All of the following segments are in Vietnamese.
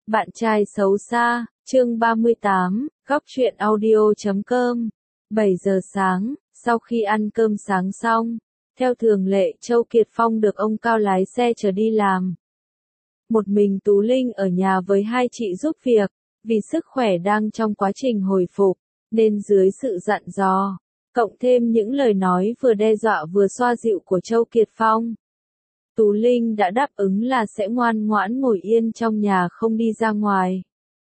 Bạn trai xấu xa, chương 38, góc truyện audio.com. 7 giờ sáng, sau khi ăn cơm sáng xong, theo thường lệ Châu Kiệt Phong được ông Cao lái xe chở đi làm. Một mình Tú Linh ở nhà với hai chị giúp việc, vì sức khỏe đang trong quá trình hồi phục, nên dưới sự dặn dò, cộng thêm những lời nói vừa đe dọa vừa xoa dịu của Châu Kiệt Phong, Tú Linh đã đáp ứng là sẽ ngoan ngoãn ngồi yên trong nhà không đi ra ngoài,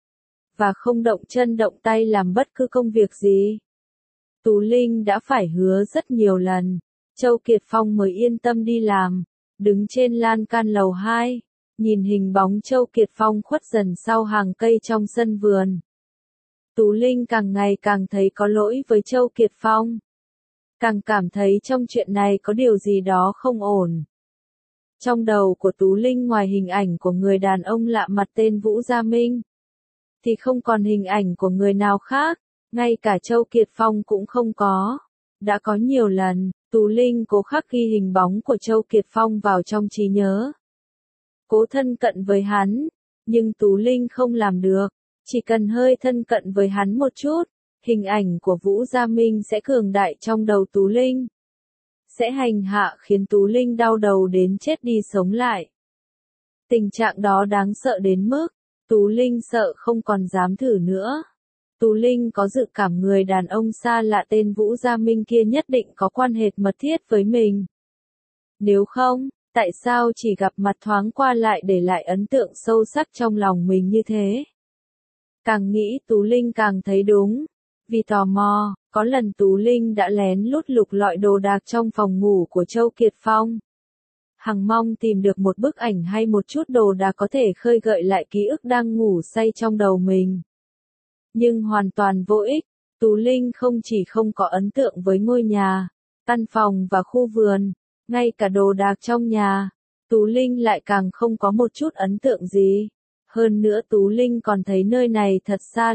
và không động chân động tay làm bất cứ công việc gì. Tú Linh đã phải hứa rất nhiều lần, Châu Kiệt Phong mới yên tâm đi làm, đứng trên lan can lầu 2, nhìn hình bóng Châu Kiệt Phong khuất dần sau hàng cây trong sân vườn. Tú Linh càng ngày càng thấy có lỗi với Châu Kiệt Phong, càng cảm thấy trong chuyện này có điều gì đó không ổn. Trong đầu của Tú Linh ngoài hình ảnh của người đàn ông lạ mặt tên Vũ Gia Minh, thì không còn hình ảnh của người nào khác, ngay cả Châu Kiệt Phong cũng không có. Đã có nhiều lần, Tú Linh cố khắc ghi hình bóng của Châu Kiệt Phong vào trong trí nhớ, cố thân cận với hắn, nhưng Tú Linh không làm được. Chỉ cần hơi thân cận với hắn một chút, hình ảnh của Vũ Gia Minh sẽ cường đại trong đầu Tú Linh, sẽ hành hạ khiến Tú Linh đau đầu đến chết đi sống lại. Tình trạng đó đáng sợ đến mức, Tú Linh sợ không còn dám thử nữa. Tú Linh có dự cảm người đàn ông xa lạ tên Vũ Gia Minh kia nhất định có quan hệ mật thiết với mình. Nếu không, tại sao chỉ gặp mặt thoáng qua lại để lại ấn tượng sâu sắc trong lòng mình như thế? Càng nghĩ Tú Linh càng thấy đúng. Vì tò mò, có lần Tú Linh đã lén lút lục lọi đồ đạc trong phòng ngủ của Châu Kiệt Phong, hằng mong tìm được một bức ảnh hay một chút đồ đạc có thể khơi gợi lại ký ức đang ngủ say trong đầu mình. Nhưng hoàn toàn vô ích. Tú Linh không chỉ không có ấn tượng với ngôi nhà, căn phòng và khu vườn, ngay cả đồ đạc trong nhà, Tú Linh lại càng không có một chút ấn tượng gì. Hơn nữa Tú Linh còn thấy nơi này thật xa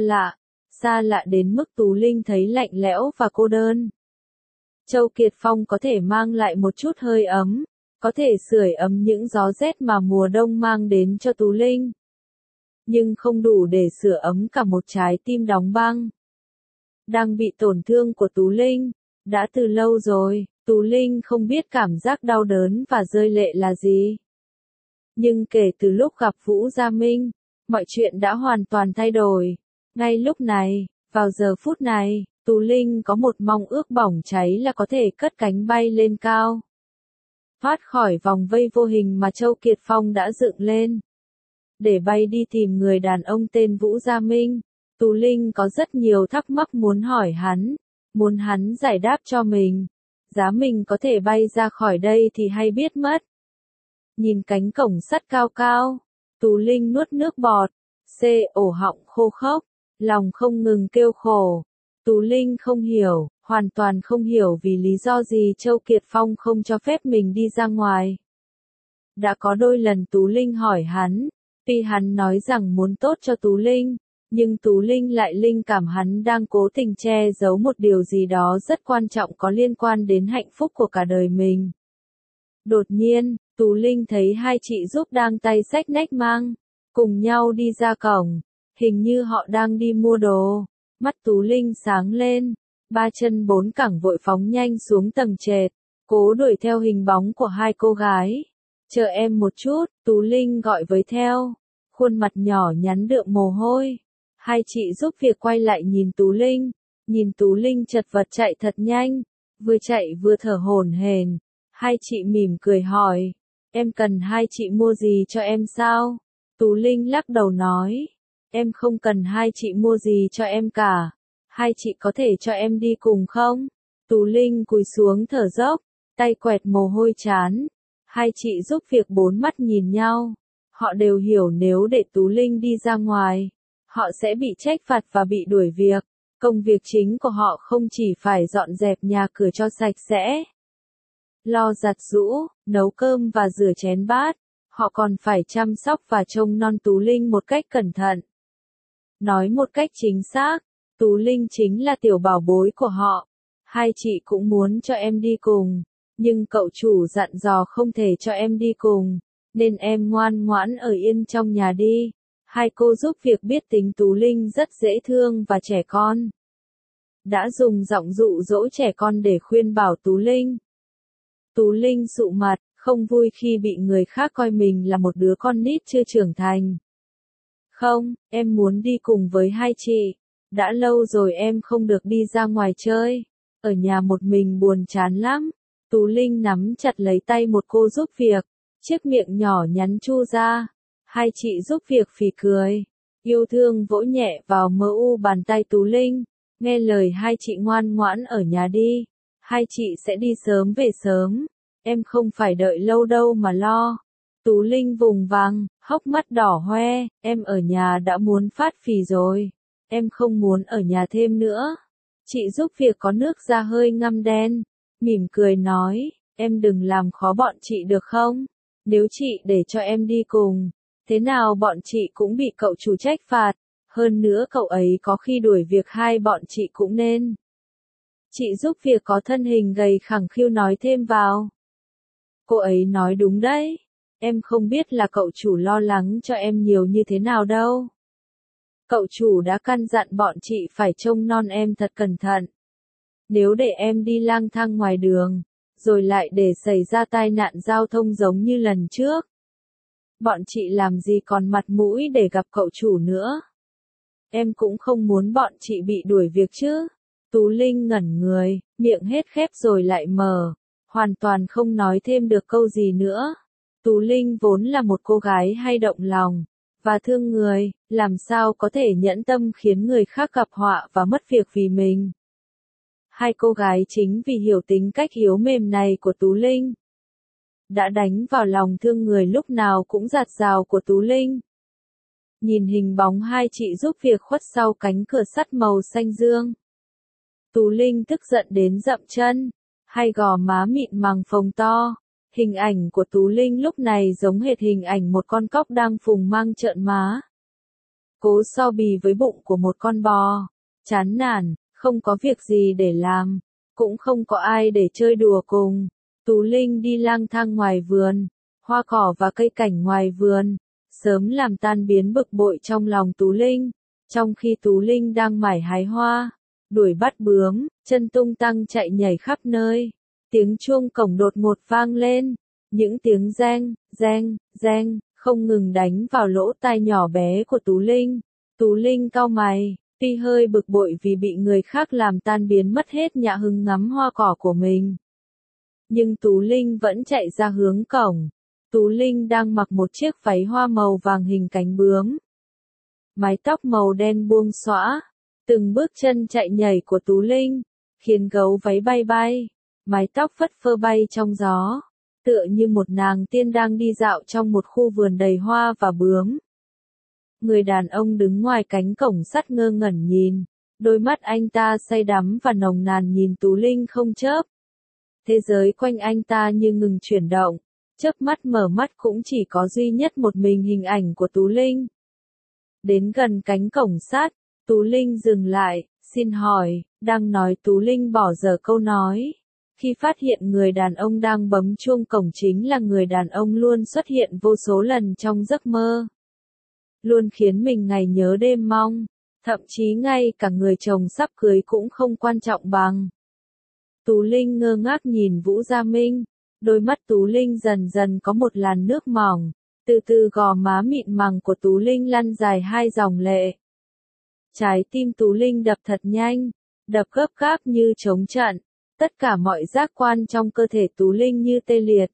lạ đến mức Tú Linh thấy lạnh lẽo và cô đơn. Châu Kiệt Phong có thể mang lại một chút hơi ấm, có thể sưởi ấm những gió rét mà mùa đông mang đến cho Tú Linh, nhưng không đủ để sưởi ấm cả một trái tim đóng băng, đang bị tổn thương của Tú Linh. Đã từ lâu rồi, Tú Linh không biết cảm giác đau đớn và rơi lệ là gì. Nhưng kể từ lúc gặp Vũ Gia Minh, mọi chuyện đã hoàn toàn thay đổi. Ngay lúc này, vào giờ phút này, Tú Linh có một mong ước bỏng cháy là có thể cất cánh bay lên cao, thoát khỏi vòng vây vô hình mà Châu Kiệt Phong đã dựng lên, để bay đi tìm người đàn ông tên Vũ Gia Minh. Tú Linh có rất nhiều thắc mắc muốn hỏi hắn, muốn hắn giải đáp cho mình. Giá mình có thể bay ra khỏi đây thì hay biết mất. Nhìn cánh cổng sắt cao cao, Tú Linh nuốt nước bọt, ổ họng khô khốc, lòng không ngừng kêu khổ. Tú Linh không hiểu, hoàn toàn không hiểu vì lý do gì Châu Kiệt Phong không cho phép mình đi ra ngoài. Đã có đôi lần Tú Linh hỏi hắn, tuy hắn nói rằng muốn tốt cho Tú Linh, nhưng Tú Linh lại linh cảm hắn đang cố tình che giấu một điều gì đó rất quan trọng có liên quan đến hạnh phúc của cả đời mình. Đột nhiên, Tú Linh thấy hai chị giúp đang tay xách nách mang, cùng nhau đi ra cổng, hình như họ đang đi mua đồ. Mắt Tú Linh sáng lên, ba chân bốn cẳng vội phóng nhanh xuống tầng trệt, cố đuổi theo hình bóng của hai cô gái. Chờ em một chút, Tú Linh gọi với theo, khuôn mặt nhỏ nhắn đượm mồ hôi. Hai chị giúp việc quay lại nhìn Tú Linh chật vật chạy thật nhanh, vừa chạy vừa thở hổn hển. Hai chị mỉm cười hỏi, em cần hai chị mua gì cho em sao? Tú Linh lắc đầu nói, em không cần hai chị mua gì cho em cả. Hai chị có thể cho em đi cùng không? Tú Linh cúi xuống thở dốc, tay quẹt mồ hôi trán. Hai chị giúp việc bốn mắt nhìn nhau. Họ đều hiểu nếu để Tú Linh đi ra ngoài, họ sẽ bị trách phạt và bị đuổi việc. Công việc chính của họ không chỉ phải dọn dẹp nhà cửa cho sạch sẽ, lo giặt giũ, nấu cơm và rửa chén bát, họ còn phải chăm sóc và trông nom Tú Linh một cách cẩn thận. Nói một cách chính xác, Tú Linh chính là tiểu bảo bối của họ. Hai chị cũng muốn cho em đi cùng, nhưng cậu chủ dặn dò không thể cho em đi cùng, nên em ngoan ngoãn ở yên trong nhà đi. Hai cô giúp việc biết tính Tú Linh rất dễ thương và trẻ con. Đã dùng giọng dụ dỗ trẻ con để khuyên bảo Tú Linh. Tú Linh sụ mặt, không vui khi bị người khác coi mình là một đứa con nít chưa trưởng thành. Không, em muốn đi cùng với hai chị. Đã lâu rồi em không được đi ra ngoài chơi. Ở nhà một mình buồn chán lắm. Tú Linh nắm chặt lấy tay một cô giúp việc. Chiếc miệng nhỏ nhắn chu ra. Hai chị giúp việc phì cười. Yêu thương vỗ nhẹ vào mờ u bàn tay Tú Linh. Nghe lời hai chị ngoan ngoãn ở nhà đi. Hai chị sẽ đi sớm về sớm. Em không phải đợi lâu đâu mà lo. Tú Linh vùng vằng, hốc mắt đỏ hoe, em ở nhà đã muốn phát phì rồi. Em không muốn ở nhà thêm nữa. Chị giúp việc có nước da hơi ngăm đen. Mỉm cười nói, em đừng làm khó bọn chị được không? Nếu chị để cho em đi cùng, thế nào bọn chị cũng bị cậu chủ trách phạt. Hơn nữa cậu ấy có khi đuổi việc hai bọn chị cũng nên. Chị giúp việc có thân hình gầy khẳng khiu nói thêm vào. Cô ấy nói đúng đấy. Em không biết là cậu chủ lo lắng cho em nhiều như thế nào đâu. Cậu chủ đã căn dặn bọn chị phải trông non em thật cẩn thận. Nếu để em đi lang thang ngoài đường, rồi lại để xảy ra tai nạn giao thông giống như lần trước. Bọn chị làm gì còn mặt mũi để gặp cậu chủ nữa. Em cũng không muốn bọn chị bị đuổi việc chứ. Tú Linh ngẩn người, miệng hết khép rồi lại mở, hoàn toàn không nói thêm được câu gì nữa. Tú Linh vốn là một cô gái hay động lòng, và thương người, làm sao có thể nhẫn tâm khiến người khác gặp họa và mất việc vì mình. Hai cô gái chính vì hiểu tính cách yếu mềm này của Tú Linh, đã đánh vào lòng thương người lúc nào cũng dạt dào của Tú Linh. Nhìn hình bóng hai chị giúp việc khuất sau cánh cửa sắt màu xanh dương. Tú Linh tức giận đến dậm chân, hai gò má mịn màng phồng to. Hình ảnh của Tú Linh lúc này giống hệt hình ảnh một con cóc đang phùng mang trợn má. Cố so bì với bụng của một con bò. Chán nản, không có việc gì để làm, cũng không có ai để chơi đùa cùng. Tú Linh đi lang thang ngoài vườn, hoa cỏ và cây cảnh ngoài vườn, sớm làm tan biến bực bội trong lòng Tú Linh. Trong khi Tú Linh đang mải hái hoa, đuổi bắt bướm, chân tung tăng chạy nhảy khắp nơi. Tiếng chuông cổng đột ngột vang lên, những tiếng reng, reng, reng, không ngừng đánh vào lỗ tai nhỏ bé của Tú Linh. Tú Linh cau mày, tuy hơi bực bội vì bị người khác làm tan biến mất hết nhã hứng ngắm hoa cỏ của mình. Nhưng Tú Linh vẫn chạy ra hướng cổng. Tú Linh đang mặc một chiếc váy hoa màu vàng hình cánh bướm. Mái tóc màu đen buông xõa, từng bước chân chạy nhảy của Tú Linh, khiến gấu váy bay bay. Mái tóc phất phơ bay trong gió, tựa như một nàng tiên đang đi dạo trong một khu vườn đầy hoa và bướm. Người đàn ông đứng ngoài cánh cổng sắt ngơ ngẩn nhìn, đôi mắt anh ta say đắm và nồng nàn nhìn Tú Linh không chớp. Thế giới quanh anh ta như ngừng chuyển động, chớp mắt mở mắt cũng chỉ có duy nhất một mình hình ảnh của Tú Linh. Đến gần cánh cổng sắt, Tú Linh dừng lại, xin hỏi, đang nói Tú Linh bỏ dở câu nói. Khi phát hiện người đàn ông đang bấm chuông cổng chính là người đàn ông luôn xuất hiện vô số lần trong giấc mơ. Luôn khiến mình ngày nhớ đêm mong, thậm chí ngay cả người chồng sắp cưới cũng không quan trọng bằng. Tú Linh ngơ ngác nhìn Vũ Gia Minh, đôi mắt Tú Linh dần dần có một làn nước mỏng, từ từ gò má mịn màng của Tú Linh lăn dài hai dòng lệ. Trái tim Tú Linh đập thật nhanh, đập gấp gáp như trống trận. Tất cả mọi giác quan trong cơ thể Tú Linh như tê liệt.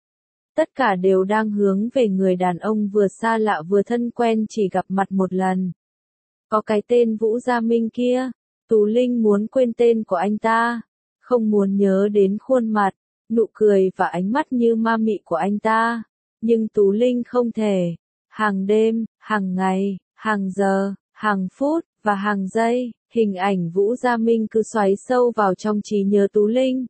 Tất cả đều đang hướng về người đàn ông vừa xa lạ vừa thân quen chỉ gặp mặt một lần. Có cái tên Vũ Gia Minh kia, Tú Linh muốn quên tên của anh ta, không muốn nhớ đến khuôn mặt, nụ cười và ánh mắt như ma mị của anh ta. Nhưng Tú Linh không thể. Hàng đêm, hàng ngày, hàng giờ, hàng phút, và hàng giây, hình ảnh Vũ Gia Minh cứ xoáy sâu vào trong trí nhớ Tú Linh.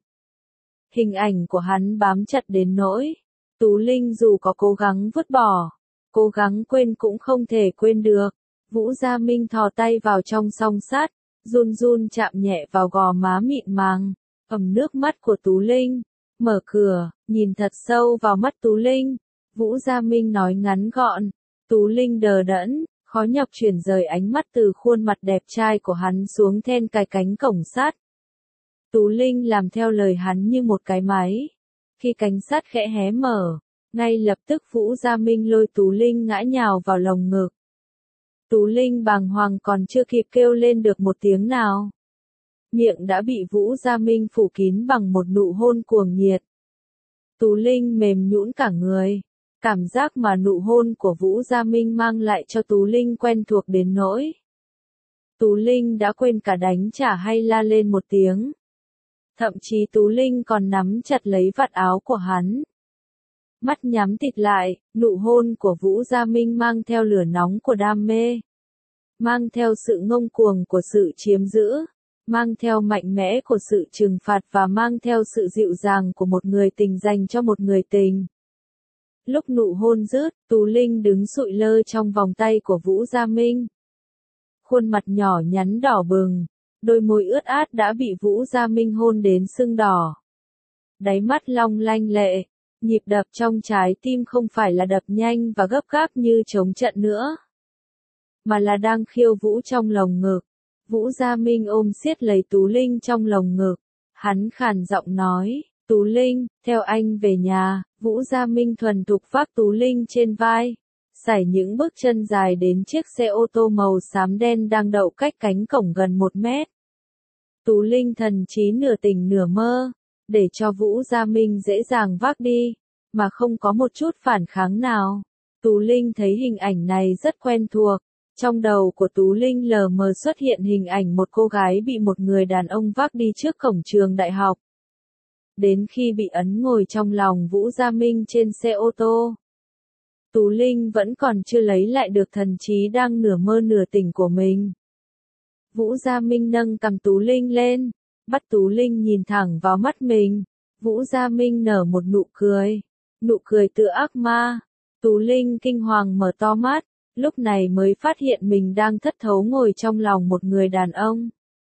Hình ảnh của hắn bám chặt đến nỗi, Tú Linh dù có cố gắng vứt bỏ, cố gắng quên cũng không thể quên được. Vũ Gia Minh thò tay vào trong song sắt, run run chạm nhẹ vào gò má mịn màng, ẩm nước mắt của Tú Linh. Mở cửa, nhìn thật sâu vào mắt Tú Linh. Vũ Gia Minh nói ngắn gọn, Tú Linh đờ đẫn, Khó nhọc chuyển rời ánh mắt từ khuôn mặt đẹp trai của hắn xuống then cài cánh cổng sắt. Tú Linh làm theo lời hắn như một cái máy. Khi cánh sắt khẽ hé mở, ngay lập tức Vũ Gia Minh lôi Tú Linh ngã nhào vào lồng ngực. Tú Linh bàng hoàng còn chưa kịp kêu lên được một tiếng nào. Miệng đã bị Vũ Gia Minh phủ kín bằng một nụ hôn cuồng nhiệt. Tú Linh mềm nhũn cả người. Cảm giác mà nụ hôn của Vũ Gia Minh mang lại cho Tú Linh quen thuộc đến nỗi. Tú Linh đã quên cả đánh trả hay la lên một tiếng. Thậm chí Tú Linh còn nắm chặt lấy vạt áo của hắn. Mắt nhắm tịt lại, nụ hôn của Vũ Gia Minh mang theo lửa nóng của đam mê. Mang theo sự ngông cuồng của sự chiếm giữ. Mang theo mạnh mẽ của sự trừng phạt và mang theo sự dịu dàng của một người tình dành cho một người tình. Lúc nụ hôn dứt, Tú Linh đứng sụi lơ trong vòng tay của Vũ Gia Minh. Khuôn mặt nhỏ nhắn đỏ bừng, đôi môi ướt át đã bị Vũ Gia Minh hôn đến sưng đỏ. Đáy mắt long lanh lệ, nhịp đập trong trái tim không phải là đập nhanh và gấp gáp như chống trận nữa, mà là đang khiêu vũ trong lồng ngực. Vũ Gia Minh ôm siết lấy Tú Linh trong lồng ngực. Hắn khàn giọng nói, Tú Linh, theo anh về nhà. Vũ Gia Minh thuần thục vác Tú Linh trên vai. Sải những bước chân dài đến chiếc xe ô tô màu xám đen đang đậu cách cánh cổng gần 1 mét. Tú Linh thần trí nửa tỉnh nửa mơ, để cho Vũ Gia Minh dễ dàng vác đi, mà không có một chút phản kháng nào. Tú Linh thấy hình ảnh này rất quen thuộc. Trong đầu của Tú Linh lờ mờ xuất hiện hình ảnh một cô gái bị một người đàn ông vác đi trước cổng trường đại học. Đến khi bị ấn ngồi trong lòng Vũ Gia Minh trên xe ô tô, Tú Linh vẫn còn chưa lấy lại được thần trí đang nửa mơ nửa tỉnh của mình. Vũ Gia Minh nâng cằm Tú Linh lên, bắt Tú Linh nhìn thẳng vào mắt mình. Vũ Gia Minh nở một nụ cười tựa ác ma. Tú Linh kinh hoàng mở to mắt. Lúc này mới phát hiện mình đang thất thố ngồi trong lòng một người đàn ông.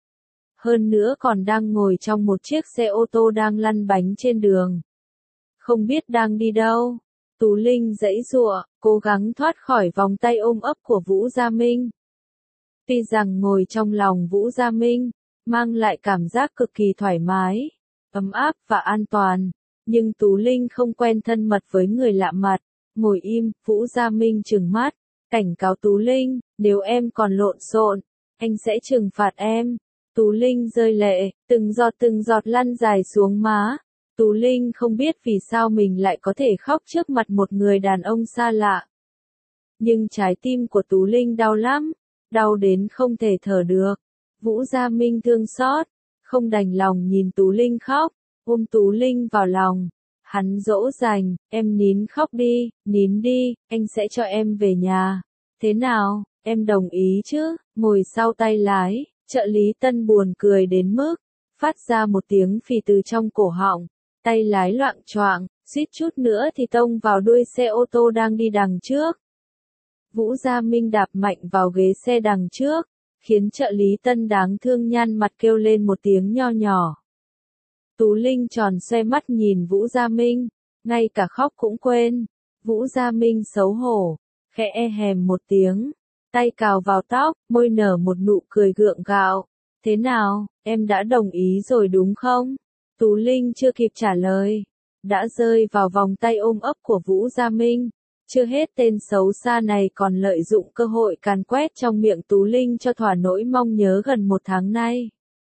Hơn nữa còn đang ngồi trong một chiếc xe ô tô đang lăn bánh trên đường. Không biết đang đi đâu. Tú Linh giãy giụa, cố gắng thoát khỏi vòng tay ôm ấp của Vũ Gia Minh. Tuy rằng ngồi trong lòng Vũ Gia Minh, mang lại cảm giác cực kỳ thoải mái, ấm áp và an toàn. Nhưng Tú Linh không quen thân mật với người lạ mặt. Ngồi im, Vũ Gia Minh trừng mắt. Cảnh cáo Tú Linh, nếu em còn lộn xộn, anh sẽ trừng phạt em. Tú Linh rơi lệ, từng giọt lăn dài xuống má. Tú Linh không biết vì sao mình lại có thể khóc trước mặt một người đàn ông xa lạ. Nhưng trái tim của Tú Linh đau lắm, đau đến không thể thở được. Vũ Gia Minh thương xót, không đành lòng nhìn Tú Linh khóc, ôm Tú Linh vào lòng. Hắn dỗ dành, em nín khóc đi, nín đi, anh sẽ cho em về nhà. Thế nào, em đồng ý chứ? Ngồi sau tay lái, trợ lý Tân buồn cười đến mức phát ra một tiếng phì từ trong cổ họng. Tay lái loạng choạng, suýt chút nữa thì tông vào đuôi xe ô tô đang đi đằng trước. Vũ Gia Minh đạp mạnh vào ghế xe đằng trước, khiến trợ lý Tân đáng thương nhăn mặt kêu lên một tiếng nho nhỏ. Tú Linh tròn xoe mắt nhìn Vũ Gia Minh, ngay cả khóc cũng quên. Vũ Gia Minh xấu hổ, khẽ e hèm một tiếng, tay cào vào tóc, môi nở một nụ cười gượng gạo. Thế nào, em đã đồng ý rồi đúng không? Tú Linh chưa kịp trả lời, đã rơi vào vòng tay ôm ấp của Vũ Gia Minh. Chưa hết tên xấu xa này còn lợi dụng cơ hội càn quét trong miệng Tú Linh cho thỏa nỗi mong nhớ gần 1 tháng nay.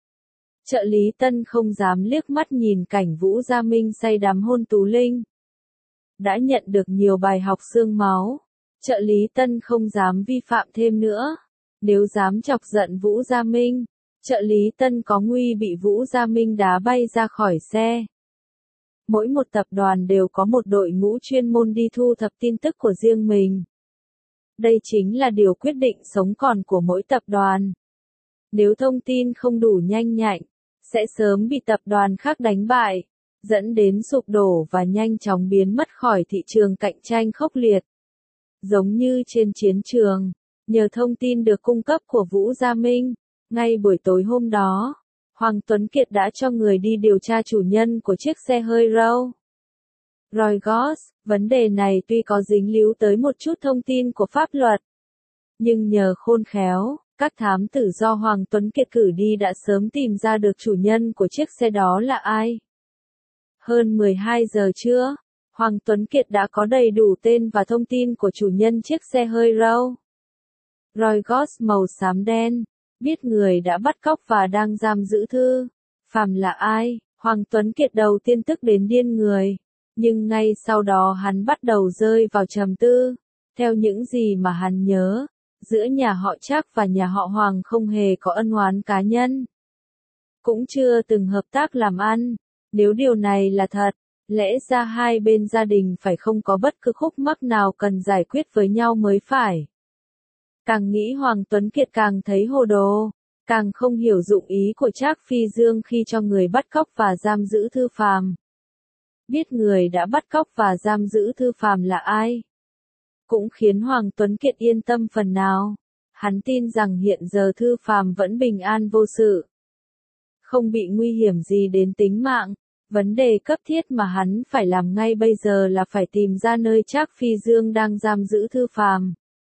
Trợ lý Tân không dám liếc mắt nhìn cảnh Vũ Gia Minh say đắm hôn Tú Linh. Đã nhận được nhiều bài học xương máu, trợ lý Tân không dám vi phạm thêm nữa. Nếu dám chọc giận Vũ Gia Minh, trợ lý Tân có nguy bị Vũ Gia Minh đá bay ra khỏi xe. Mỗi một tập đoàn đều có một đội ngũ chuyên môn đi thu thập tin tức của riêng mình. Đây chính là điều quyết định sống còn của mỗi tập đoàn. Nếu thông tin không đủ nhanh nhạy, sẽ sớm bị tập đoàn khác đánh bại, dẫn đến sụp đổ và nhanh chóng biến mất khỏi thị trường cạnh tranh khốc liệt. Giống như trên chiến trường, nhờ thông tin được cung cấp của Vũ Gia Minh, ngay buổi tối hôm đó, Hoàng Tuấn Kiệt đã cho người đi điều tra chủ nhân của chiếc xe hơi Rolls Royce. Vấn đề này tuy có dính líu tới một chút thông tin của pháp luật, Nhưng nhờ khôn khéo, các thám tử do Hoàng Tuấn Kiệt cử đi đã sớm tìm ra được chủ nhân của chiếc xe đó là ai. Hơn 12 giờ trưa, Hoàng Tuấn Kiệt đã có đầy đủ tên và thông tin của chủ nhân chiếc xe hơi Rolls Royce màu xám đen. Biết người đã bắt cóc và đang giam giữ Thư Phàm là ai, Hoàng Tuấn Kiệt đầu tiên tức đến điên người. Nhưng ngay sau đó hắn bắt đầu rơi vào trầm tư. Theo những gì mà hắn nhớ, giữa nhà họ Trác và nhà họ Hoàng không hề có ân oán cá nhân. Cũng chưa từng hợp tác làm ăn. Nếu điều này là thật, lẽ ra hai bên gia đình phải không có bất cứ khúc mắc nào cần giải quyết với nhau mới phải. Càng nghĩ Hoàng Tuấn Kiệt càng thấy hồ đồ, càng không hiểu dụng ý của Trác Phi Dương khi cho người bắt cóc và giam giữ Thư Phàm. Biết người đã bắt cóc và giam giữ Thư Phàm là ai, cũng khiến Hoàng Tuấn Kiệt yên tâm phần nào. Hắn tin rằng hiện giờ Thư Phàm vẫn bình an vô sự, không bị nguy hiểm gì đến tính mạng. Vấn đề cấp thiết mà hắn phải làm ngay bây giờ là phải tìm ra nơi Trác Phi Dương đang giam giữ Thư Phàm.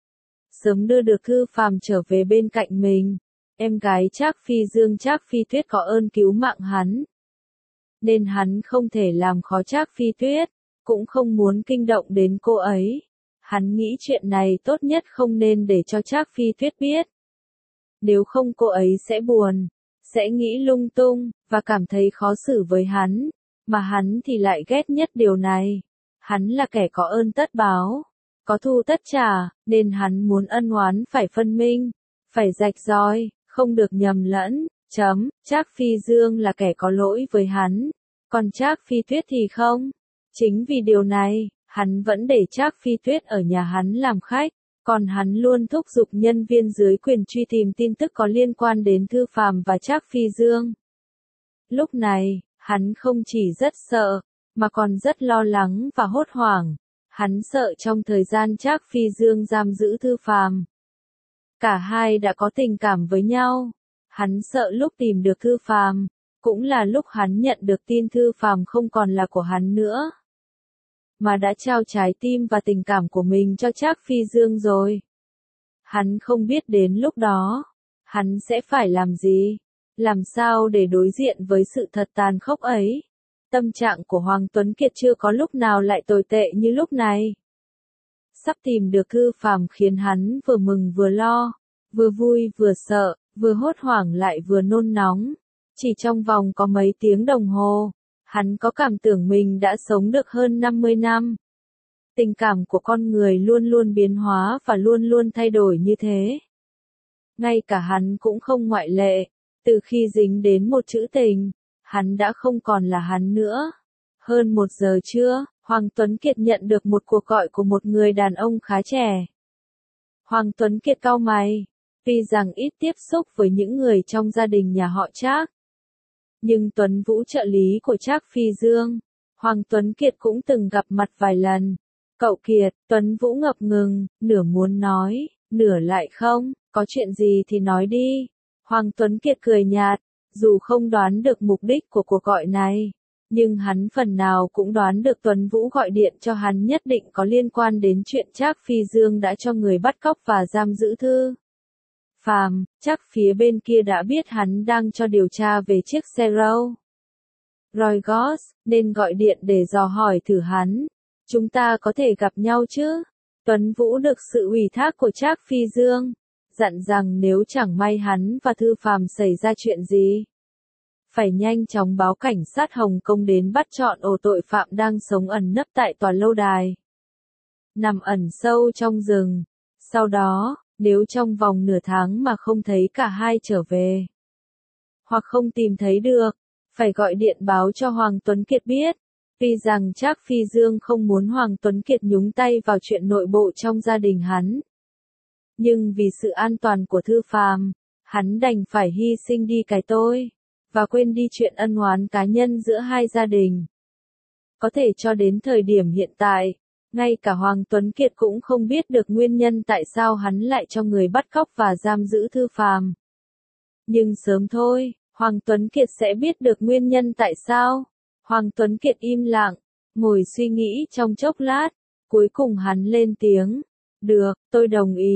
Sớm đưa được Thư Phàm trở về bên cạnh mình. Em gái Trác Phi Dương Trác Phi Tuyết có ơn cứu mạng hắn, nên hắn không thể làm khó Trác Phi Tuyết, cũng không muốn kinh động đến cô ấy. Hắn nghĩ chuyện này tốt nhất không nên để cho Trác Phi Tuyết biết. Nếu không cô ấy sẽ buồn, sẽ nghĩ lung tung, và cảm thấy khó xử với hắn, mà hắn thì lại ghét nhất điều này. Hắn là kẻ có ơn tất báo, có thù tất trả, nên hắn muốn ân oán phải phân minh, phải rạch ròi, không được nhầm lẫn. Trác Phi Dương là kẻ có lỗi với hắn, còn Trác Phi Tuyết thì không. Chính vì điều này, hắn vẫn để Trác Phi Tuyết ở nhà hắn làm khách, còn hắn luôn thúc giục nhân viên dưới quyền truy tìm tin tức có liên quan đến Thư Phàm và Trác Phi Dương. Lúc này, hắn không chỉ rất sợ, mà còn rất lo lắng và hốt hoảng. Hắn sợ trong thời gian Trác Phi Dương giam giữ Thư Phàm, cả hai đã có tình cảm với nhau. Hắn sợ lúc tìm được Thư Phàm, cũng là lúc hắn nhận được tin Thư Phàm không còn là của hắn nữa, mà đã trao trái tim và tình cảm của mình cho Trác Phi Dương rồi. Hắn không biết đến lúc đó, hắn sẽ phải làm gì, làm sao để đối diện với sự thật tàn khốc ấy. Tâm trạng của Hoàng Tuấn Kiệt chưa có lúc nào lại tồi tệ như lúc này. Sắp tìm được Thư Phàm khiến hắn vừa mừng vừa lo, vừa vui vừa sợ, vừa hốt hoảng lại vừa nôn nóng. Chỉ trong vòng có mấy tiếng đồng hồ, hắn có cảm tưởng mình đã sống được hơn 50 năm. Tình cảm của con người luôn luôn biến hóa và luôn luôn thay đổi như thế. Ngay cả hắn cũng không ngoại lệ, từ khi dính đến một chữ tình, hắn đã không còn là hắn nữa. Hơn 1 giờ trưa, Hoàng Tuấn Kiệt nhận được một cuộc gọi của một người đàn ông khá trẻ. Hoàng Tuấn Kiệt cau mày, tuy rằng ít tiếp xúc với những người trong gia đình nhà họ Trác, nhưng Tuấn Vũ trợ lý của Trác Phi Dương, Hoàng Tuấn Kiệt cũng từng gặp mặt vài lần. Cậu Kiệt, Tuấn Vũ ngập ngừng, nửa muốn nói, nửa lại không, có chuyện gì thì nói đi. Hoàng Tuấn Kiệt cười nhạt, dù không đoán được mục đích của cuộc gọi này, nhưng hắn phần nào cũng đoán được Tuấn Vũ gọi điện cho hắn nhất định có liên quan đến chuyện Trác Phi Dương đã cho người bắt cóc và giam giữ Thư Phàm. Chắc phía bên kia đã biết hắn đang cho điều tra về chiếc xe Rolls Royce, nên gọi điện để dò hỏi thử hắn. Chúng ta có thể gặp nhau chứ? Tuấn Vũ được sự ủy thác của Trác Phi Dương, dặn rằng nếu chẳng may hắn và Thư Phàm xảy ra chuyện gì, phải nhanh chóng báo cảnh sát Hồng Kông đến bắt trọn ổ tội phạm đang sống ẩn nấp tại tòa lâu đài, nằm ẩn sâu trong rừng. Sau đó, nếu trong vòng nửa tháng mà không thấy cả hai trở về, hoặc không tìm thấy được, phải gọi điện báo cho Hoàng Tuấn Kiệt biết. Tuy rằng Trác Phi Dương không muốn Hoàng Tuấn Kiệt nhúng tay vào chuyện nội bộ trong gia đình hắn, nhưng vì sự an toàn của Thư Phàm, hắn đành phải hy sinh đi cái tôi, và quên đi chuyện ân oán cá nhân giữa hai gia đình. Có thể cho đến thời điểm hiện tại, ngay cả Hoàng Tuấn Kiệt cũng không biết được nguyên nhân tại sao hắn lại cho người bắt cóc và giam giữ Thư Phàm. Nhưng sớm thôi, Hoàng Tuấn Kiệt sẽ biết được nguyên nhân tại sao. Hoàng Tuấn Kiệt im lặng, ngồi suy nghĩ trong chốc lát, cuối cùng hắn lên tiếng. Được, tôi đồng ý,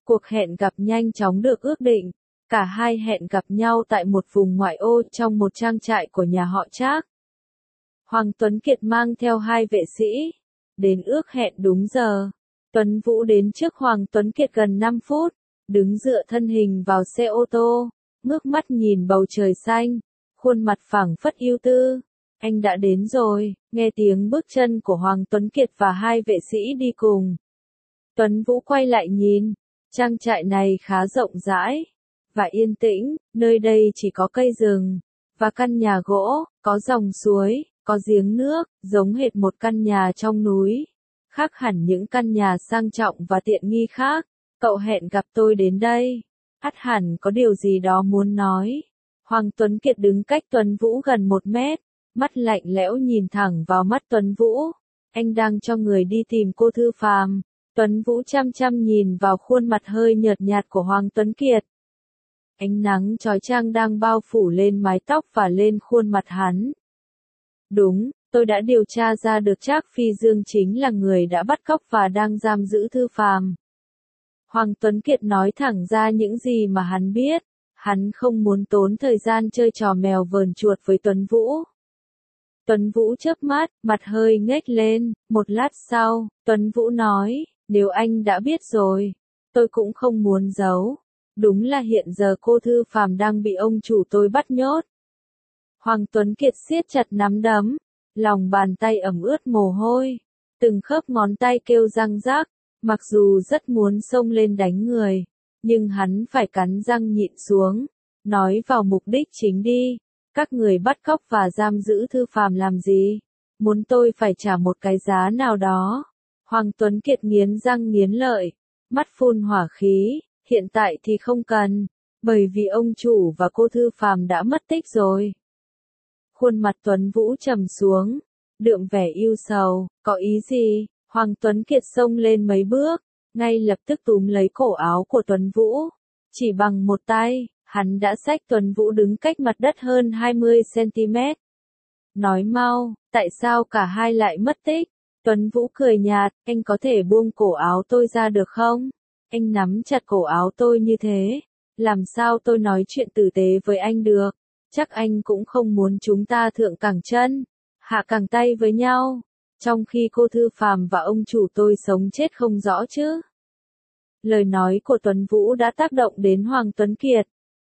Cuộc hẹn gặp nhanh chóng được ước định. Cả hai hẹn gặp nhau tại một vùng ngoại ô trong một trang trại của nhà họ Trác. Hoàng Tuấn Kiệt mang theo hai vệ sĩ. Đến ước hẹn đúng giờ. Tuấn Vũ đến trước Hoàng Tuấn Kiệt gần 5 phút. Đứng dựa thân hình vào xe ô tô. Ngước mắt nhìn bầu trời xanh. Khuôn mặt phảng phất ưu tư. Anh đã đến rồi, nghe tiếng bước chân của Hoàng Tuấn Kiệt và hai vệ sĩ đi cùng. Tuấn Vũ quay lại nhìn. Trang trại này khá rộng rãi và yên tĩnh, nơi đây chỉ có cây rừng và căn nhà gỗ, có dòng suối, có giếng nước, giống hệt một căn nhà trong núi. Khác hẳn những căn nhà sang trọng và tiện nghi khác. Cậu hẹn gặp tôi đến đây. Ắt hẳn có điều gì đó muốn nói. Hoàng Tuấn Kiệt đứng cách Tuấn Vũ gần 1 mét, mắt lạnh lẽo nhìn thẳng vào mắt Tuấn Vũ. Anh đang cho người đi tìm cô Thư Phàm. Tuấn Vũ chăm chăm nhìn vào khuôn mặt hơi nhợt nhạt của Hoàng Tuấn Kiệt. Ánh nắng chói chang đang bao phủ lên mái tóc và lên khuôn mặt hắn. Đúng, tôi đã điều tra ra được Trác Phi Dương chính là người đã bắt cóc và đang giam giữ Thư Phàm. Hoàng Tuấn Kiệt nói thẳng ra những gì mà hắn biết. Hắn không muốn tốn thời gian chơi trò mèo vờn chuột với Tuấn Vũ. Tuấn Vũ chớp mắt, mặt hơi nhếch lên. Một lát sau, Tuấn Vũ nói, nếu anh đã biết rồi, tôi cũng không muốn giấu. Đúng là hiện giờ cô Thư Phàm đang bị ông chủ tôi bắt nhốt. Hoàng Tuấn Kiệt siết chặt nắm đấm, lòng bàn tay ẩm ướt mồ hôi, từng khớp ngón tay kêu răng rác, mặc dù rất muốn xông lên đánh người, nhưng hắn phải cắn răng nhịn xuống, nói vào mục đích chính đi. Các người bắt cóc và giam giữ Thư Phàm làm gì? Muốn tôi phải trả một cái giá nào đó. Hoàng Tuấn Kiệt nghiến răng nghiến lợi, mắt phun hỏa khí, hiện tại thì không cần, bởi vì ông chủ và cô Thư Phàm đã mất tích rồi. Khuôn mặt Tuấn Vũ trầm xuống, đượm vẻ ưu sầu, có ý gì? Hoàng Tuấn Kiệt xông lên mấy bước, ngay lập tức túm lấy cổ áo của Tuấn Vũ, chỉ bằng một tay. Hắn đã xách Tuấn Vũ đứng cách mặt đất hơn 20 cm. Nói mau, tại sao cả hai lại mất tích? Tuấn Vũ cười nhạt, anh có thể buông cổ áo tôi ra được không? Anh nắm chặt cổ áo tôi như thế, làm sao tôi nói chuyện tử tế với anh được? Chắc anh cũng không muốn chúng ta thượng cẳng chân, hạ cẳng tay với nhau, trong khi cô Thư Phàm và ông chủ tôi sống chết không rõ chứ. Lời nói của Tuấn Vũ đã tác động đến Hoàng Tuấn Kiệt.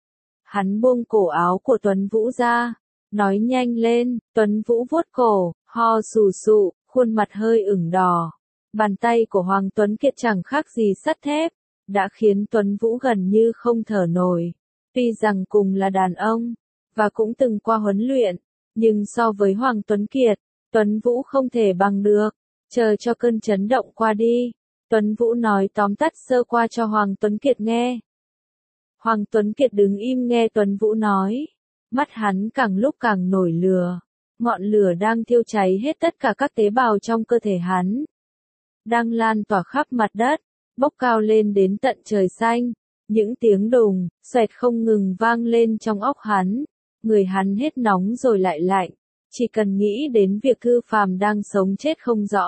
Hắn buông cổ áo của Tuấn Vũ ra, nói nhanh lên. Tuấn Vũ vuốt cổ, ho sù sụ, khuôn mặt hơi ửng đỏ. Bàn tay của Hoàng Tuấn Kiệt chẳng khác gì sắt thép, đã khiến Tuấn Vũ gần như không thở nổi. Tuy rằng cùng là đàn ông, và cũng từng qua huấn luyện, nhưng so với Hoàng Tuấn Kiệt, Tuấn Vũ không thể bằng được. Chờ cho cơn chấn động qua đi, Tuấn Vũ nói tóm tắt sơ qua cho Hoàng Tuấn Kiệt nghe. Hoàng Tuấn Kiệt đứng im nghe Tuấn Vũ nói. Mắt hắn càng lúc càng nổi lửa. Ngọn lửa đang thiêu cháy hết tất cả các tế bào trong cơ thể hắn. Đang lan tỏa khắp mặt đất, bốc cao lên đến tận trời xanh. Những tiếng đùng, xoẹt không ngừng vang lên trong óc hắn. Người hắn hết nóng rồi lại lạnh. Chỉ cần nghĩ đến việc Thư Phàm đang sống chết không rõ.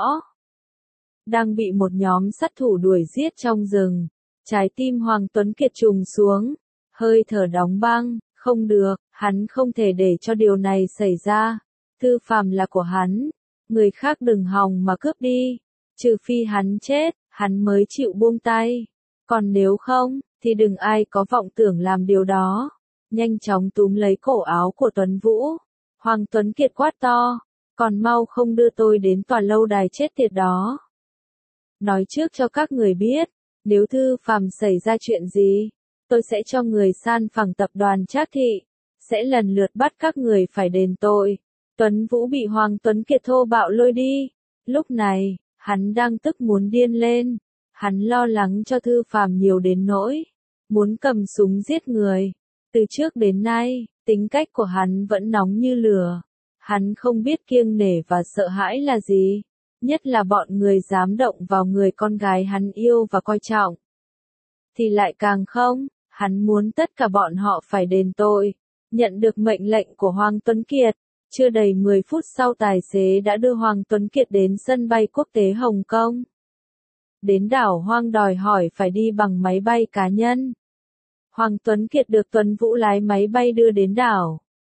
Đang bị một nhóm sát thủ đuổi giết trong rừng. Trái tim Hoàng Tuấn Kiệt trùng xuống, hơi thở đóng băng, không được, hắn không thể để cho điều này xảy ra. Thư Phàm là của hắn, người khác đừng hòng mà cướp đi, trừ phi hắn chết, hắn mới chịu buông tay. Còn nếu không, thì đừng ai có vọng tưởng làm điều đó. Nhanh chóng túm lấy cổ áo của Tuấn Vũ. Hoàng Tuấn Kiệt quát to, còn mau không đưa tôi đến tòa lâu đài chết tiệt đó. Nói trước cho các người biết. Nếu Thư Phàm xảy ra chuyện gì, tôi sẽ cho người san phẳng tập đoàn Trác Thị, sẽ lần lượt bắt các người phải đền tội. Tuấn Vũ bị Hoàng Tuấn Kiệt thô bạo lôi đi. Lúc này, hắn đang tức muốn điên lên. Hắn lo lắng cho Thư Phàm nhiều đến nỗi muốn cầm súng giết người. Từ trước đến nay, tính cách của hắn vẫn nóng như lửa. Hắn không biết kiêng nể và sợ hãi là gì. Nhất là bọn người dám động vào người con gái hắn yêu và coi trọng. Thì lại càng không, hắn muốn tất cả bọn họ phải đền tội. Nhận được mệnh lệnh của Hoàng Tuấn Kiệt, chưa đầy 10 phút sau tài xế đã đưa Hoàng Tuấn Kiệt đến sân bay quốc tế Hồng Kông. đến đảo hoang đòi hỏi phải đi bằng máy bay cá nhân. Hoàng Tuấn Kiệt được Tuấn Vũ lái máy bay đưa đến đảo.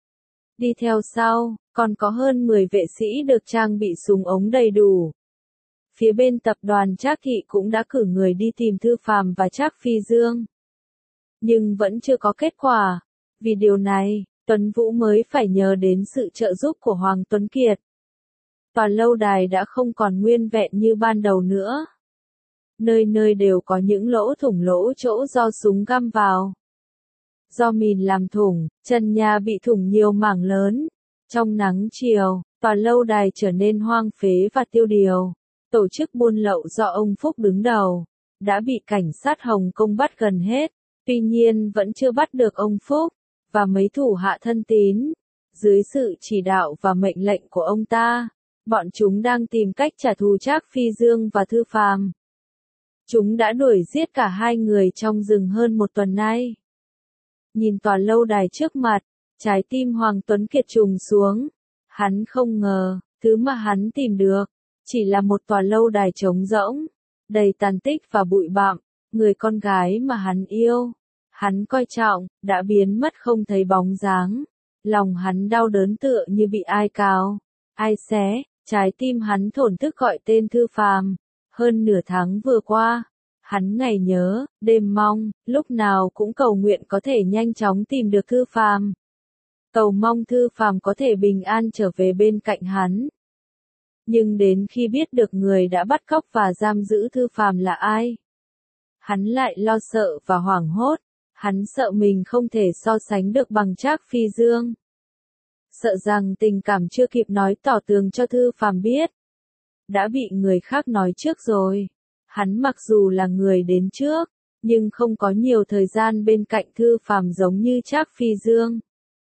Đi theo sau, còn có hơn 10 vệ sĩ được trang bị súng ống đầy đủ. Phía bên tập đoàn Trác Thị cũng đã cử người đi tìm Thư Phàm và Trác Phi Dương. Nhưng vẫn chưa có kết quả. Vì điều này, Tuấn Vũ mới phải nhờ đến sự trợ giúp của Hoàng Tuấn Kiệt. Tòa lâu đài đã không còn nguyên vẹn như ban đầu nữa. Nơi nơi đều có những lỗ thủng lỗ chỗ do súng găm vào. Do mìn làm thủng, trần nhà bị thủng nhiều mảng lớn. Trong nắng chiều, tòa lâu đài trở nên hoang phế và tiêu điều. Tổ chức buôn lậu do ông Phúc đứng đầu, đã bị cảnh sát Hồng Kông bắt gần hết. Tuy nhiên vẫn chưa bắt được ông Phúc, và mấy thủ hạ thân tín. Dưới sự chỉ đạo và mệnh lệnh của ông ta, bọn chúng đang tìm cách trả thù Trác Phi Dương và Thư Phàm. Chúng đã đuổi giết cả hai người trong rừng hơn một tuần nay. Nhìn tòa lâu đài trước mặt, trái tim Hoàng Tuấn Kiệt trùng xuống. Hắn không ngờ, thứ mà hắn tìm được, chỉ là một tòa lâu đài trống rỗng, đầy tàn tích và bụi bặm. Người con gái mà hắn yêu, hắn coi trọng, đã biến mất không thấy bóng dáng. Lòng hắn đau đớn tựa như bị ai cào, ai xé, trái tim hắn thổn thức gọi tên Thư Phàm. Hơn nửa tháng vừa qua, hắn ngày nhớ, đêm mong, lúc nào cũng cầu nguyện có thể nhanh chóng tìm được Thư Phàm. Cầu mong Thư Phàm có thể bình an trở về bên cạnh hắn. Nhưng đến khi biết được người đã bắt cóc và giam giữ Thư Phàm là ai, hắn lại lo sợ và hoảng hốt. Hắn sợ mình không thể so sánh được bằng Trác Phi Dương. Sợ rằng tình cảm chưa kịp nói tỏ tường cho Thư Phàm biết, đã bị người khác nói trước rồi. Hắn mặc dù là người đến trước, nhưng không có nhiều thời gian bên cạnh Thư Phàm giống như Trác Phi Dương.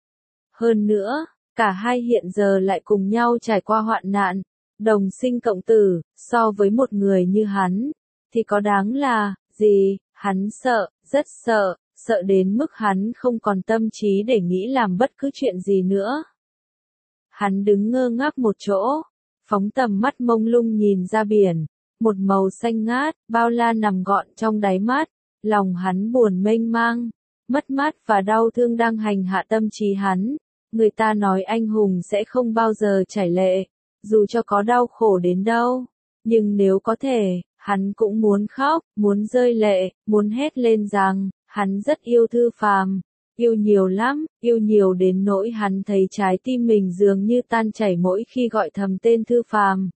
Hơn nữa, cả hai hiện giờ lại cùng nhau trải qua hoạn nạn, đồng sinh cộng tử. So với một người như hắn, thì có đáng là gì? Hắn sợ, rất sợ, sợ đến mức hắn không còn tâm trí để nghĩ làm bất cứ chuyện gì nữa. Hắn đứng ngơ ngác một chỗ, phóng tầm mắt mông lung nhìn ra biển, một màu xanh ngát, bao la nằm gọn trong đáy mắt. Lòng hắn buồn mênh mang, mất mát và đau thương đang hành hạ tâm trí hắn. Người ta nói anh hùng sẽ không bao giờ chảy lệ, dù cho có đau khổ đến đâu. Nhưng nếu có thể, hắn cũng muốn khóc, muốn rơi lệ, muốn hét lên rằng, hắn rất yêu Thư Phàm, yêu nhiều lắm, yêu nhiều đến nỗi hắn thấy trái tim mình dường như tan chảy mỗi khi gọi thầm tên Thư Phàm.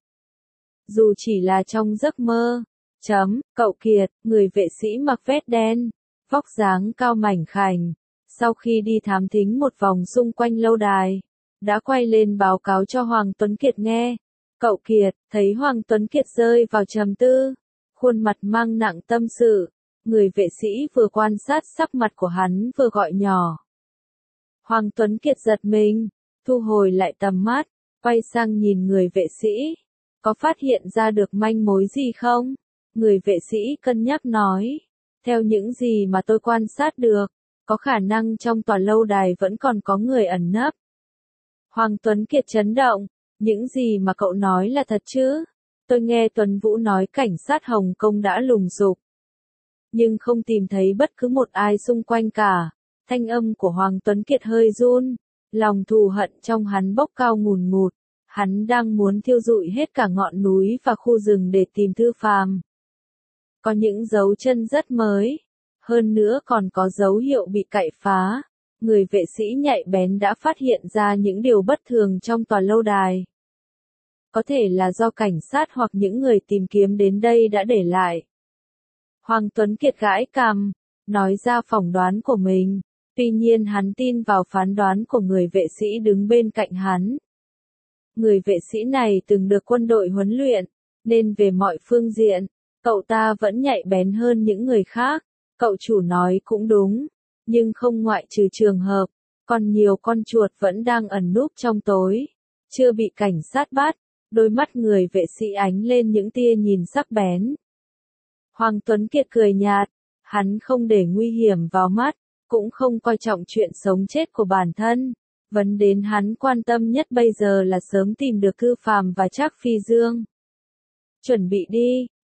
Dù chỉ là trong giấc mơ. Cậu Kiệt, người vệ sĩ mặc vest đen, vóc dáng cao mảnh khảnh, sau khi đi thám thính một vòng xung quanh lâu đài, đã quay lên báo cáo cho Hoàng Tuấn Kiệt nghe. Cậu Kiệt, thấy Hoàng Tuấn Kiệt rơi vào trầm tư, khuôn mặt mang nặng tâm sự. Người vệ sĩ vừa quan sát sắc mặt của hắn vừa gọi nhỏ. Hoàng Tuấn Kiệt giật mình, thu hồi lại tầm mắt, quay sang nhìn người vệ sĩ. Có phát hiện ra được manh mối gì không? Người vệ sĩ cân nhắc nói. Theo những gì mà tôi quan sát được, có khả năng trong tòa lâu đài vẫn còn có người ẩn nấp. Hoàng Tuấn Kiệt chấn động. Những gì mà cậu nói là thật chứ? Tôi nghe Tuấn Vũ nói cảnh sát Hồng Kông đã lùng sục, nhưng không tìm thấy bất cứ một ai xung quanh cả. Thanh âm của Hoàng Tuấn Kiệt hơi run, lòng thù hận trong hắn bốc cao ngùn ngụt. Hắn đang muốn thiêu rụi hết cả ngọn núi và khu rừng để tìm Thư Phàm. Có những dấu chân rất mới, hơn nữa còn có dấu hiệu bị cậy phá. Người vệ sĩ nhạy bén đã phát hiện ra những điều bất thường trong tòa lâu đài. Có thể là do cảnh sát hoặc những người tìm kiếm đến đây đã để lại. Hoàng Tuấn Kiệt gãi cằm, nói ra phỏng đoán của mình. Tuy nhiên hắn tin vào phán đoán của người vệ sĩ đứng bên cạnh hắn. Người vệ sĩ này từng được quân đội huấn luyện, nên về mọi phương diện, cậu ta vẫn nhạy bén hơn những người khác. Cậu chủ nói cũng đúng, nhưng không ngoại trừ trường hợp, còn nhiều con chuột vẫn đang ẩn núp trong tối, chưa bị cảnh sát bắt. Đôi mắt người vệ sĩ ánh lên những tia nhìn sắc bén. Hoàng Tuấn Kiệt cười nhạt, hắn không để nguy hiểm vào mắt, cũng không coi trọng chuyện sống chết của bản thân. Vấn đề hắn quan tâm nhất bây giờ là sớm tìm được Thư Phàm và Trác Phi Dương. Chuẩn bị đi,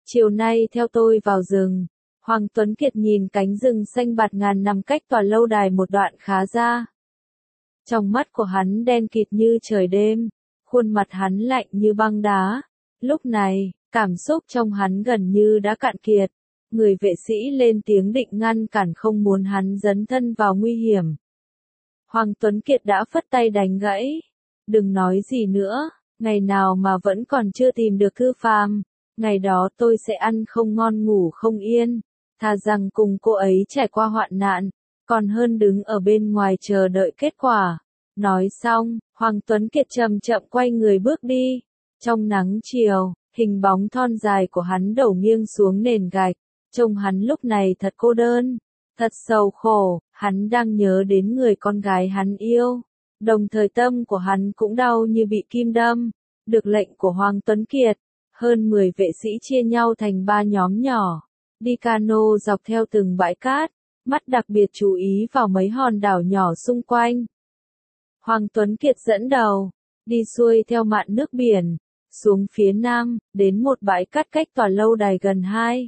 chiều nay theo tôi vào rừng. Hoàng Tuấn Kiệt nhìn cánh rừng xanh bạt ngàn nằm cách tòa lâu đài một đoạn khá xa. Trong mắt của hắn đen kịt như trời đêm, khuôn mặt hắn lạnh như băng đá. Lúc này, cảm xúc trong hắn gần như đã cạn kiệt. Người vệ sĩ lên tiếng định ngăn cản không muốn hắn dấn thân vào nguy hiểm. Hoàng Tuấn Kiệt đã phất tay đánh gãy. Đừng nói gì nữa, ngày nào mà vẫn còn chưa tìm được Thư Phàm, ngày đó tôi sẽ ăn không ngon ngủ không yên. Thà rằng cùng cô ấy trải qua hoạn nạn, còn hơn đứng ở bên ngoài chờ đợi kết quả. Nói xong, Hoàng Tuấn Kiệt chậm chậm quay người bước đi. Trong nắng chiều, hình bóng thon dài của hắn đổ nghiêng xuống nền gạch. Trông hắn lúc này thật cô đơn, thật sầu khổ, hắn đang nhớ đến người con gái hắn yêu. Đồng thời tâm của hắn cũng đau như bị kim đâm. Được lệnh của Hoàng Tuấn Kiệt, hơn 10 vệ sĩ chia nhau thành 3 nhóm nhỏ. Đi cano dọc theo từng bãi cát, mắt đặc biệt chú ý vào mấy hòn đảo nhỏ xung quanh. Hoàng Tuấn Kiệt dẫn đầu, đi xuôi theo mạn nước biển, xuống phía nam, đến một bãi cát cách tòa lâu đài gần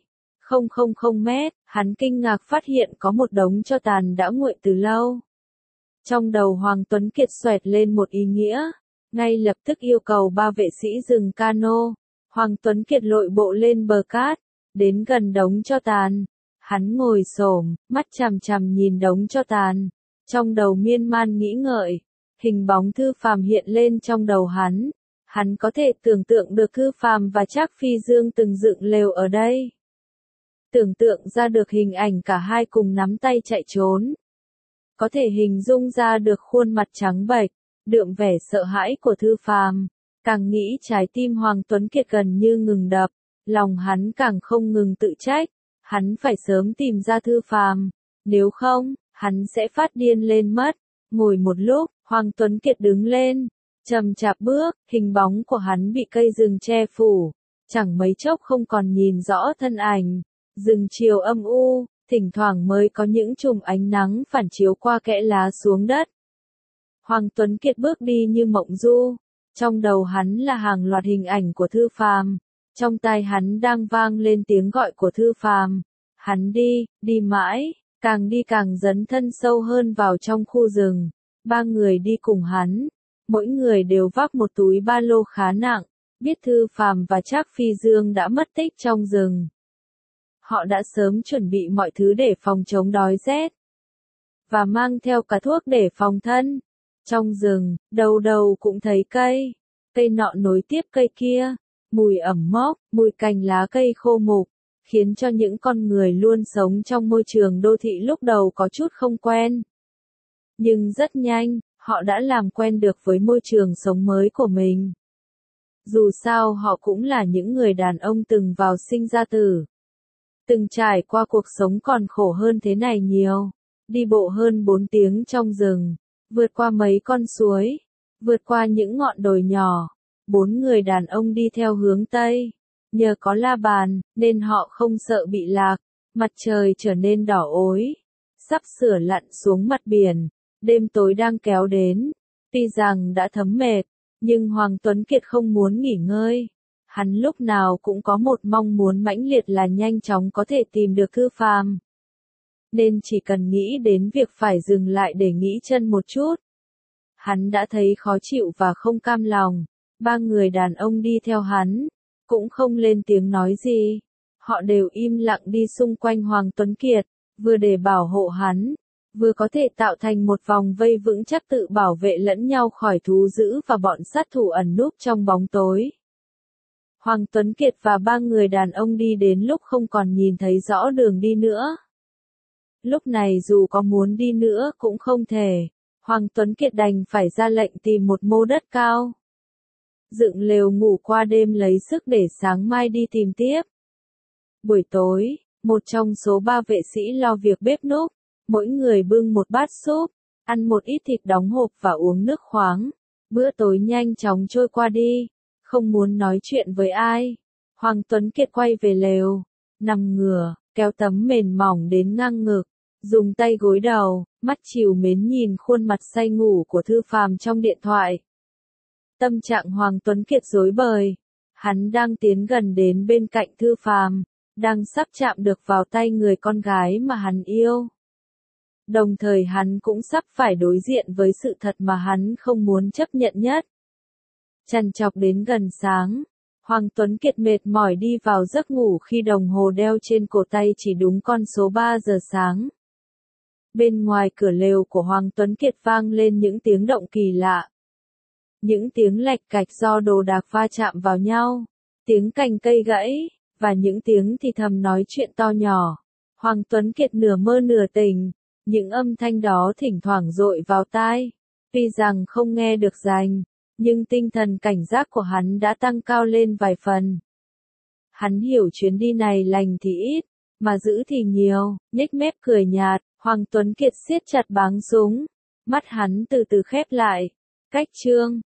2,000 mét, hắn kinh ngạc phát hiện có một đống tro tàn đã nguội từ lâu. Trong đầu Hoàng Tuấn Kiệt xoẹt lên một ý nghĩa, ngay lập tức yêu cầu 3 vệ sĩ dừng cano. Hoàng Tuấn Kiệt lội bộ lên bờ cát, đến gần đống tro tàn. Hắn ngồi xổm, mắt chằm chằm nhìn đống tro tàn, trong đầu miên man nghĩ ngợi. Hình bóng Thư Phàm hiện lên trong đầu hắn. Hắn có thể tưởng tượng được Thư Phàm và Trác Phi Dương từng dựng lều ở đây. Tưởng tượng ra được hình ảnh cả hai cùng nắm tay chạy trốn. Có thể hình dung ra được khuôn mặt trắng bệch, đượm vẻ sợ hãi của Thư Phàm. Càng nghĩ trái tim Hoàng Tuấn Kiệt gần như ngừng đập, lòng hắn càng không ngừng tự trách. Hắn phải sớm tìm ra Thư Phàm, nếu không, hắn sẽ phát điên lên mất. Ngồi một lúc, Hoàng Tuấn Kiệt đứng lên, chậm chạp bước, hình bóng của hắn bị cây rừng che phủ, chẳng mấy chốc không còn nhìn rõ thân ảnh. Rừng chiều âm u, thỉnh thoảng mới có những chùm ánh nắng phản chiếu qua kẽ lá xuống đất. Hoàng Tuấn Kiệt bước đi như mộng du, trong đầu hắn là hàng loạt hình ảnh của Thư Phàm, trong tai hắn đang vang lên tiếng gọi của Thư Phàm. Hắn đi mãi, càng đi càng dấn thân sâu hơn vào trong khu rừng. 3 người đi cùng hắn, mỗi người đều vác một túi ba lô khá nặng, biết Thư Phàm và Trác Phi Dương đã mất tích trong rừng. Họ đã sớm chuẩn bị mọi thứ để phòng chống đói rét, và mang theo cả thuốc để phòng thân. Trong rừng, đầu đầu cũng thấy cây nọ nối tiếp cây kia, mùi ẩm mốc, mùi cành lá cây khô mục, khiến cho những con người luôn sống trong môi trường đô thị lúc đầu có chút không quen. Nhưng rất nhanh, họ đã làm quen được với môi trường sống mới của mình. Dù sao họ cũng là những người đàn ông từng vào sinh ra tử, từng trải qua cuộc sống còn khổ hơn thế này nhiều. Đi bộ hơn 4 tiếng trong rừng, vượt qua mấy con suối, vượt qua những ngọn đồi nhỏ. 4 người đàn ông đi theo hướng Tây. Nhờ có la bàn, nên họ không sợ bị lạc. Mặt trời trở nên đỏ ối, sắp sửa lặn xuống mặt biển. Đêm tối đang kéo đến. Tuy rằng đã thấm mệt, nhưng Hoàng Tuấn Kiệt không muốn nghỉ ngơi. Hắn lúc nào cũng có một mong muốn mãnh liệt là nhanh chóng có thể tìm được Thư Phàm. Nên chỉ cần nghĩ đến việc phải dừng lại để nghỉ chân một chút, hắn đã thấy khó chịu và không cam lòng. 3 người đàn ông đi theo hắn, cũng không lên tiếng nói gì. Họ đều im lặng đi xung quanh Hoàng Tuấn Kiệt, vừa để bảo hộ hắn, vừa có thể tạo thành một vòng vây vững chắc tự bảo vệ lẫn nhau khỏi thú dữ và bọn sát thủ ẩn núp trong bóng tối. Hoàng Tuấn Kiệt và 3 người đàn ông đi đến lúc không còn nhìn thấy rõ đường đi nữa. Lúc này dù có muốn đi nữa cũng không thể. Hoàng Tuấn Kiệt đành phải ra lệnh tìm một mô đất cao, dựng lều ngủ qua đêm lấy sức để sáng mai đi tìm tiếp. Buổi tối, một trong số 3 vệ sĩ lo việc bếp núc, mỗi người bưng một bát súp, ăn một ít thịt đóng hộp và uống nước khoáng. Bữa tối nhanh chóng trôi qua đi, không muốn nói chuyện với ai. Hoàng Tuấn Kiệt quay về lều, nằm ngửa, kéo tấm mền mỏng đến ngang ngực, dùng tay gối đầu, mắt trìu mến nhìn khuôn mặt say ngủ của Thư Phàm trong điện thoại. Tâm trạng Hoàng Tuấn Kiệt rối bời. Hắn đang tiến gần đến bên cạnh Thư Phàm, đang sắp chạm được vào tay người con gái mà hắn yêu. Đồng thời hắn cũng sắp phải đối diện với sự thật mà hắn không muốn chấp nhận nhất. Trằn trọc đến gần sáng, Hoàng Tuấn Kiệt mệt mỏi đi vào giấc ngủ khi đồng hồ đeo trên cổ tay chỉ đúng con số 3 giờ sáng. Bên ngoài cửa lều của Hoàng Tuấn Kiệt vang lên những tiếng động kỳ lạ. Những tiếng lạch cạch do đồ đạc va chạm vào nhau, tiếng cành cây gãy, và những tiếng thì thầm nói chuyện to nhỏ. Hoàng Tuấn Kiệt nửa mơ nửa tỉnh, những âm thanh đó thỉnh thoảng dội vào tai. Tuy rằng không nghe được rành, nhưng tinh thần cảnh giác của hắn đã tăng cao lên vài phần. Hắn hiểu chuyến đi này lành thì ít, mà giữ thì nhiều, nhếch mép cười nhạt, Hoàng Tuấn Kiệt siết chặt báng súng, mắt hắn từ từ khép lại. Cách chương